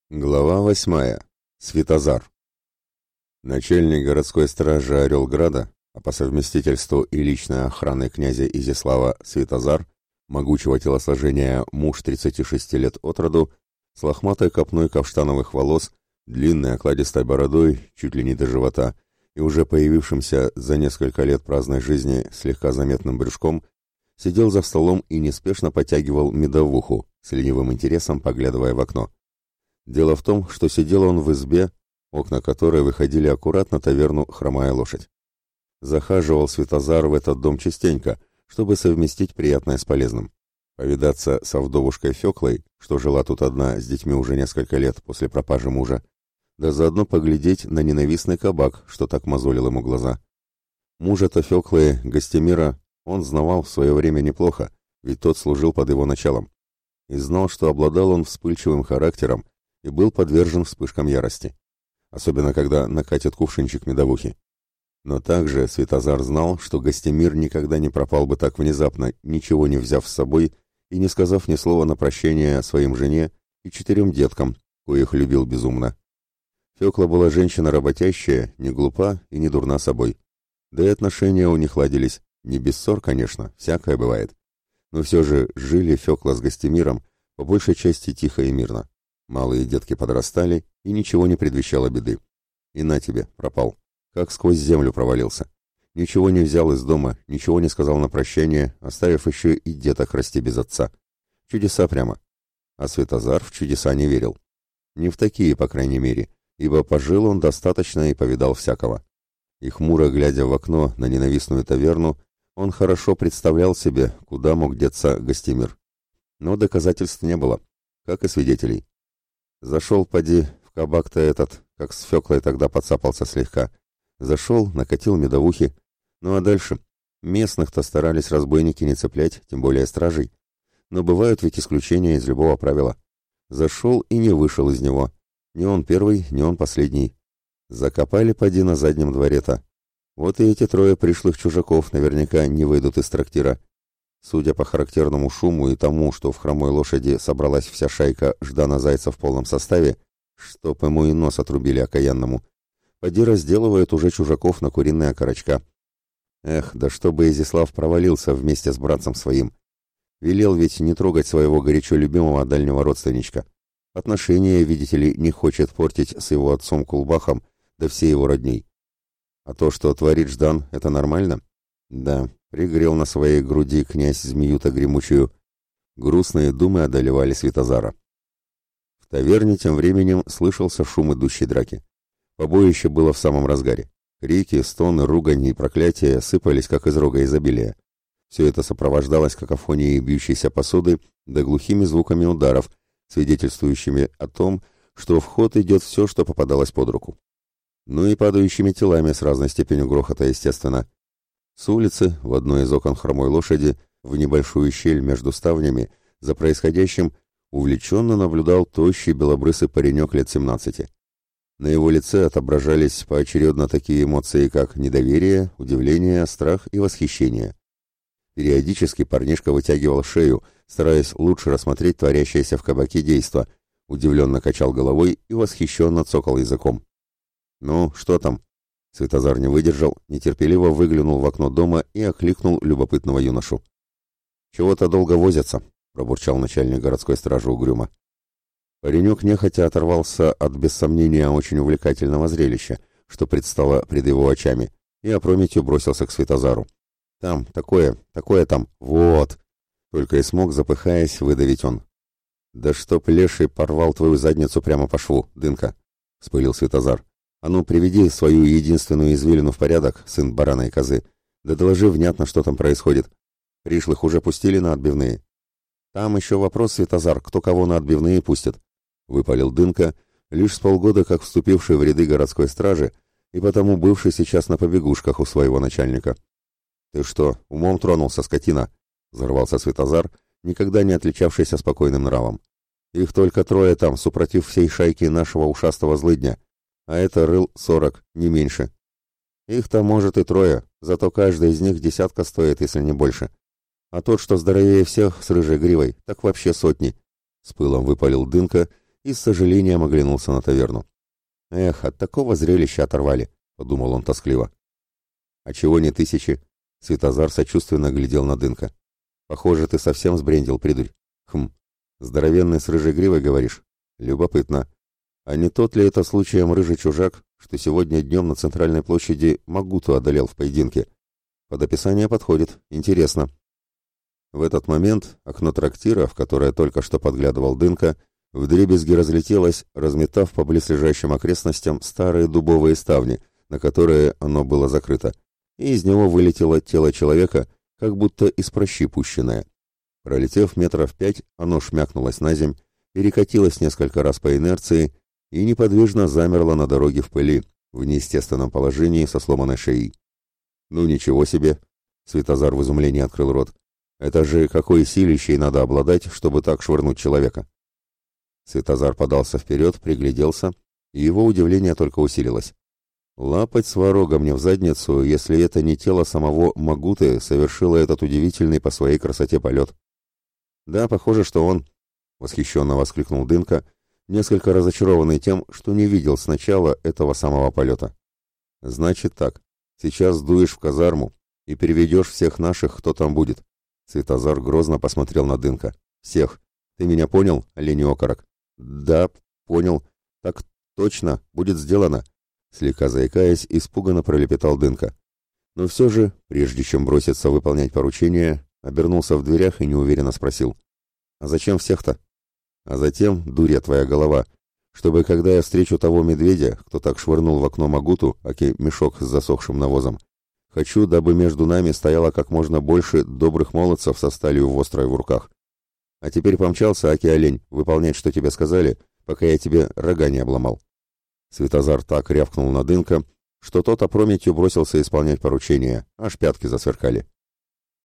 Глава 8. Святозар. Начальник городской стражи Орелграда, а по совместительству и личной охраны князя Изяслава Святозар, могучего телосложения муж 36 лет от роду, с лохматой копной каштановых волос, длинной окладистой бородой, чуть ли не до живота, и уже появившимся за несколько лет праздной жизни слегка заметным брюшком, сидел за столом и неспешно потягивал медовуху, с ленивым интересом поглядывая в окно. Дело в том, что сидел он в избе, окна которой выходили аккуратно на таверну «Хромая лошадь». Захаживал Святозар в этот дом частенько, чтобы совместить приятное с полезным. Повидаться со вдовушкой Феклой, что жила тут одна с детьми уже несколько лет после пропажи мужа, да заодно поглядеть на ненавистный кабак, что так мозолил ему глаза. Мужа-то Феклы, Гостемира, он знавал в свое время неплохо, ведь тот служил под его началом. И знал, что обладал он вспыльчивым характером, и был подвержен вспышкам ярости, особенно когда накатит кувшинчик медовухи. Но также Святозар знал, что Гостемир никогда не пропал бы так внезапно, ничего не взяв с собой и не сказав ни слова на прощение своим жене и 4 деткам, коих любил безумно. Фекла была женщина работящая, не глупа и не дурна собой. Да и отношения у них ладились, не без ссор, конечно, всякое бывает. Но все же жили Фекла с Гостемиром по большей части тихо и мирно. Малые детки подрастали, и ничего не предвещало беды. И на тебе, пропал. Как сквозь землю провалился. Ничего не взял из дома, ничего не сказал на прощание, оставив еще и деток расти без отца. Чудеса прямо. А Святозар в чудеса не верил. Не в такие, по крайней мере, ибо пожил он достаточно и повидал всякого. И хмуро глядя в окно на ненавистную таверну, он хорошо представлял себе, куда мог деться Гостемир. Но доказательств не было, как и свидетелей. Зашел, поди, в кабак-то этот, как с Феклой тогда подцапался слегка. Зашел, накатил медовухи. Ну а дальше? Местных-то старались разбойники не цеплять, тем более стражей. Но бывают ведь исключения из любого правила. Зашел и не вышел из него. Не он первый, не он последний. Закопали, поди, на заднем дворе-то. Вот и эти 3 пришлых чужаков наверняка не выйдут из трактира. Судя по характерному шуму и тому, что в «Хромой лошади» собралась вся шайка Ждана Зайца в полном составе, чтоб ему и нос отрубили окаянному, поди разделывают уже чужаков на куриные окорочка. Эх, да чтобы Изяслав провалился вместе с братцем своим. Велел ведь не трогать своего горячо любимого дальнего родственничка. Отношения, видите ли, не хочет портить с его отцом Кулбахом, да все его родней. А то, что творит Ждан, это нормально? Да. Пригрел на своей груди князь змею-то гремучую. Грустные думы одолевали Святозара. В таверне тем временем слышался шум идущей драки. Побоище было в самом разгаре. Крики, стоны, ругань и проклятия сыпались, как из рога изобилия. Все это сопровождалось какофонией бьющейся посуды да глухими звуками ударов, свидетельствующими о том, что в ход идет все, что попадалось под руку. Ну и падающими телами с разной степенью грохота, естественно. С улицы, в одной из окон «Хромой лошади», в небольшую щель между ставнями, за происходящим увлеченно наблюдал тощий белобрысый паренек лет 17. На его лице отображались поочередно такие эмоции, как недоверие, удивление, страх и восхищение. Периодически парнишка вытягивал шею, стараясь лучше рассмотреть творящееся в кабаке действо, удивленно качал головой и восхищенно цокал языком. «Ну, что там?» Святозар не выдержал, нетерпеливо выглянул в окно дома и окликнул любопытного юношу. «Чего-то долго возятся», — пробурчал начальник городской стражи угрюмо. Паренек нехотя оторвался от, без сомнения, очень увлекательного зрелища, что предстало пред его очами, и опрометью бросился к Святозару. «Там, такое там, вот!» Только и смог, запыхаясь, выдавить он. «Да чтоб леший порвал твою задницу прямо по шву, дынка!» — вспылил Святозар. «А ну, приведи свою единственную извилину в порядок, сын барана и козы, да доложи внятно, что там происходит. Пришлых уже пустили на отбивные». «Там еще вопрос, Святозар, кто кого на отбивные пустит», — выпалил Дынка, лишь с полгода как вступивший в ряды городской стражи и потому бывший сейчас на побегушках у своего начальника. «Ты что, умом тронулся, скотина?» — взорвался Святозар, никогда не отличавшийся спокойным нравом. «Их только 3 там, супротив всей шайки нашего ушастого злыдня. А это рыл 40, не меньше. Их-то, может, и 3, зато каждый из них десятка стоит, если не больше. А тот, что здоровее всех, с рыжей гривой, так вообще сотни», — с пылом выпалил Дынка и с сожалением оглянулся на таверну. «Эх, от такого зрелища оторвали», — подумал он тоскливо. «А чего не 1000?» — Светозар сочувственно глядел на Дынка. «Похоже, ты совсем сбрендил, придурь. Хм, здоровенный с рыжей гривой, говоришь? Любопытно. А не тот ли это случаем рыжий чужак, что сегодня днем на центральной площади Магуту одолел в поединке? Под описание подходит. Интересно». В этот момент окно трактира, в которое только что подглядывал Дынка, вдребезги разлетелось, разметав по близлежащим окрестностям старые дубовые ставни, на которые оно было закрыто, и из него вылетело тело человека, как будто из прощи пущенное. Пролетев метров 5, оно шмякнулось на земь, перекатилось несколько раз по инерции и неподвижно замерло на дороге в пыли, в неестественном положении со сломанной шеей. «Ну ничего себе!» — Светозар в изумлении открыл рот. «Это же какой силищей надо обладать, чтобы так швырнуть человека?» Светозар подался вперед, пригляделся, и его удивление только усилилось. Лапать сварога мне в задницу, если это не тело самого Магуты совершило этот удивительный по своей красоте полет. «Да, похоже, что он», — восхищенно воскликнул Дынка, несколько разочарованный тем, что не видел сначала этого самого полета. «Значит так, сейчас дуешь в казарму и переведешь всех наших, кто там будет». Светозар грозно посмотрел на Дынка. «Всех. Ты меня понял, олень окорок?» «Да, понял. Так точно, будет сделано», — слегка заикаясь, испуганно пролепетал Дынка. Но все же, прежде чем броситься выполнять поручение, обернулся в дверях и неуверенно спросил. «А зачем всех-то?» «А затем, дурья твоя голова, чтобы, когда я встречу того медведя, кто так швырнул в окно Магуту, аки мешок с засохшим навозом, хочу, дабы между нами стояло как можно больше добрых молодцев со сталью вострой в руках. А теперь помчался, аки олень, выполнять, что тебе сказали, пока я тебе рога не обломал». Светозар так рявкнул на Дынка, что тот опрометью бросился исполнять поручение, аж пятки засверкали.